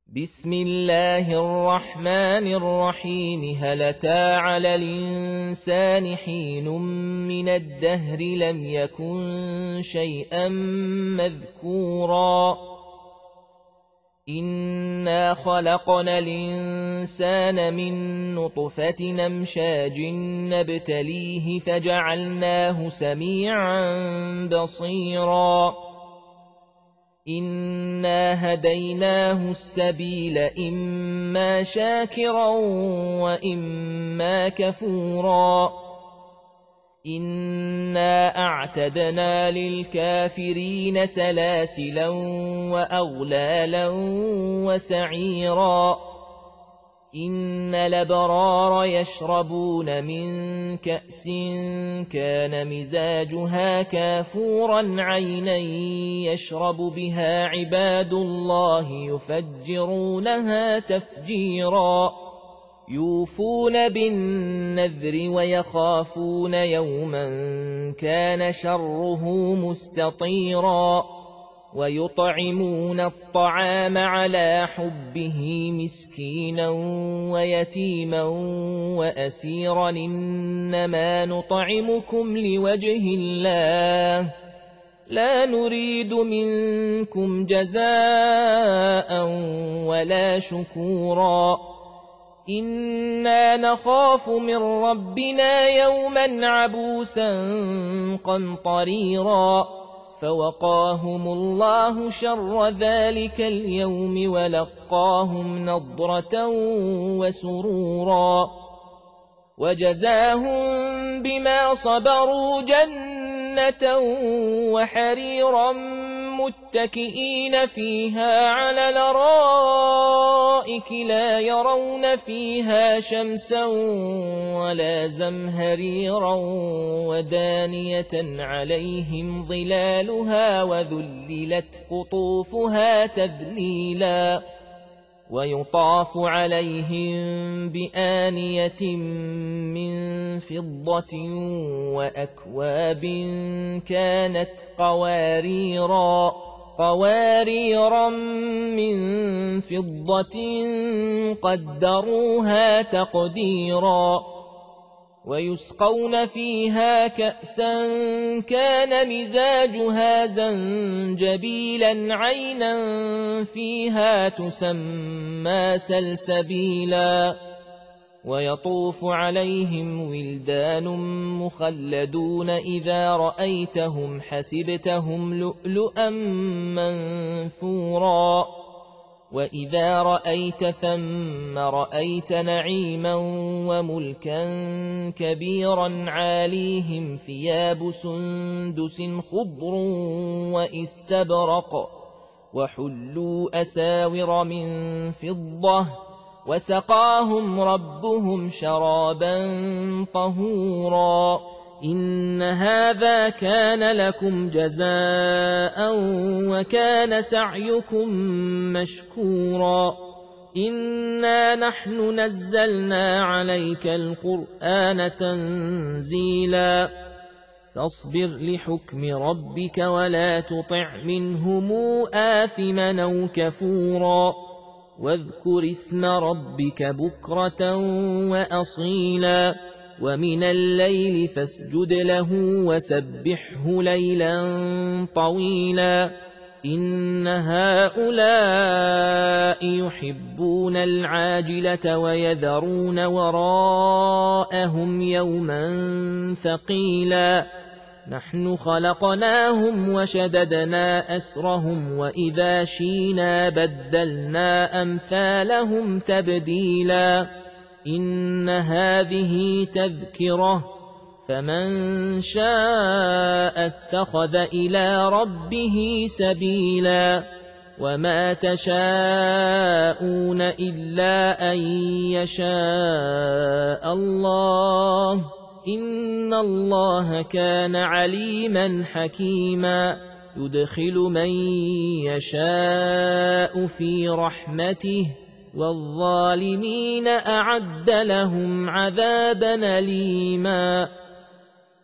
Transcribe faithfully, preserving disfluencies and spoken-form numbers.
بسم الله الرحمن الرحيم هل أتى على الإنسان حين من الدهر لم يكن شيئا مذكورا إنا خلقنا الإنسان من نطفة أمشاج نبتليه فجعلناه سميعا بصيرا إنا هديناه السبيل إما شاكرا وإما كفورا إنا أعتدنا للكافرين سلاسلا وأغلالا وسعيرا إن الأبرار يشربون من كأس كان مزاجها كافورا عينا يشرب بها عباد الله يفجرونها تفجيرا يوفون بالنذر ويخافون يوما كان شره مستطيرا ويطعمون الطعام على حبه مسكينا ويتيما وأسيرا إنما نطعمكم لوجه الله لا نريد منكم جزاء ولا شكورا إنا نخاف من ربنا يوما عبوسا قمطريرا فوقاهم الله شر ذلك اليوم ولقاهم نضرة وسرورا وجزاهم بما صبروا جنة وحريرا متكئين فيها على الأرائك لا يرون فيها شمسا ولا زمهريرا ودانية عليهم ظلالها وذللت قطوفها تذليلا ويطاف عليهم بآنية من فضة وأكواب كانت قواريرا قواريرا من فضة قدروها تقديرا ويسقون فيها كأسا كان مزاجها زنجبيلا عينا فيها تسمى سلسبيلا ويطوف عليهم ولدان مخلدون إذا رأيتهم حسبتهم لؤلؤا منثورا وإذا رأيت ثم رأيت نعيما وملكا كبيرا عاليهم ثياب سندس خضر وإستبرق وحلوا أساور من فضة وسقاهم ربهم شرابا طهورا إن هذا كان لكم جزاء وكان سعيكم مشكورا إنا نحن نزلنا عليك القرآن تنزيلا فاصبر لحكم ربك ولا تطع منهم آثما أو كفورا واذكر اسم ربك بكرة وأصيلا ومن الليل فاسجد له وسبحه ليلا طويلا إن هؤلاء يحبون العاجلة ويذرون وراءهم يوما ثقيلا نحن خلقناهم وشددنا أسرهم وإذا شينا بدلنا أمثالهم تبديلا إن هذه تذكرة فمن شاء اتخذ إلى ربه سبيلا وما تشاءون إلا أن يشاء الله إن الله كان عليما حكيما يدخل من يشاء في رحمته والظالمين أعد لهم عذابا أليما